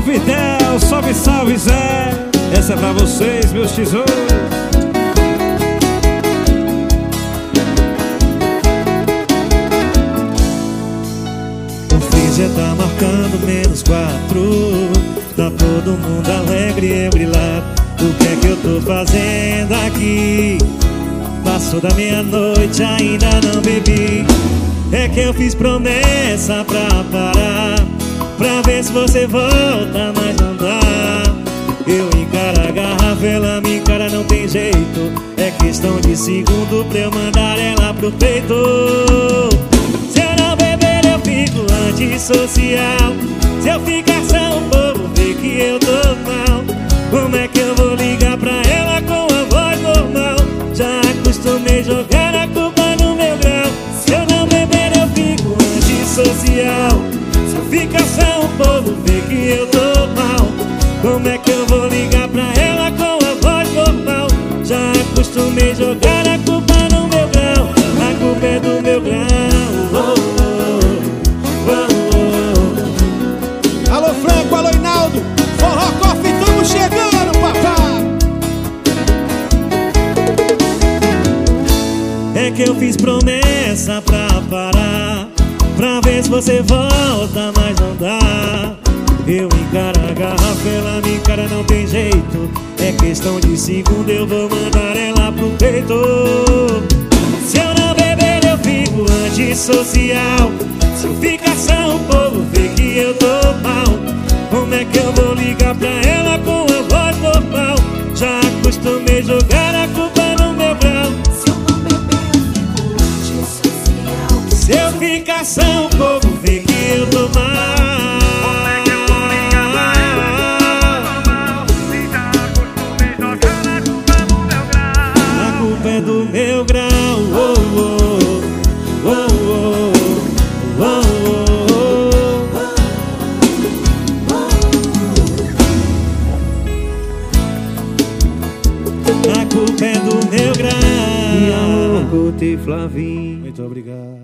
Fidel, salve, salve Zé. Essa é pra vocês, meus tesouros. O freezer tá marcando -4. Tá todo mundo alegre e brilhar. O que é que eu tô fazendo aqui? Passou da meia-noite, ainda não bebi. É que eu fiz promessa pra parar, pra ver se você volta, mas não dá. Eu encaro a garrafa, ela me encara, não tem jeito. É questão de segundo pra eu mandar ela pro peito. Se eu não beber eu fico antissocial. Se eu ficar só o povo vê que eu tô mal. Como é que eu vou ligar pra ela com a voz normal? Já acostumei jogar a culpa no meu grau. Se eu não beber eu fico antissocial. Se eu ficar só o povo vê que eu tô mal. Como é que eu vou ligar pra ela com a voz normal? Já acostumei jogar a culpa no meu grau. A culpa é do meu grau. Alô Franco, alô Hinaldo, Forró Coffee, tamo chegando, papai. É que eu fiz promessa pra parar, pra ver se você volta, mas não dá. Eu encaro a garrafa, ela me encara, não tem jeito. É questão de segundo, eu vou mandar ela pro peito. Se eu não beber eu fico antissocial. Se eu ficar só o povo vê que eu tô mal. Como é que eu vou ligar pra ela com a voz normal? Já acostumei jogar a culpa no meu grau. Se eu não beber eu fico antissocial. Se eu ficar só o povo vê que eu tô mal. Como é que eu vou ligar pra ela com a voz normal? Já acostumei jogar a culpa no meu grau. A culpa é do meu grau. A culpa é do meu grau. Muito obrigado.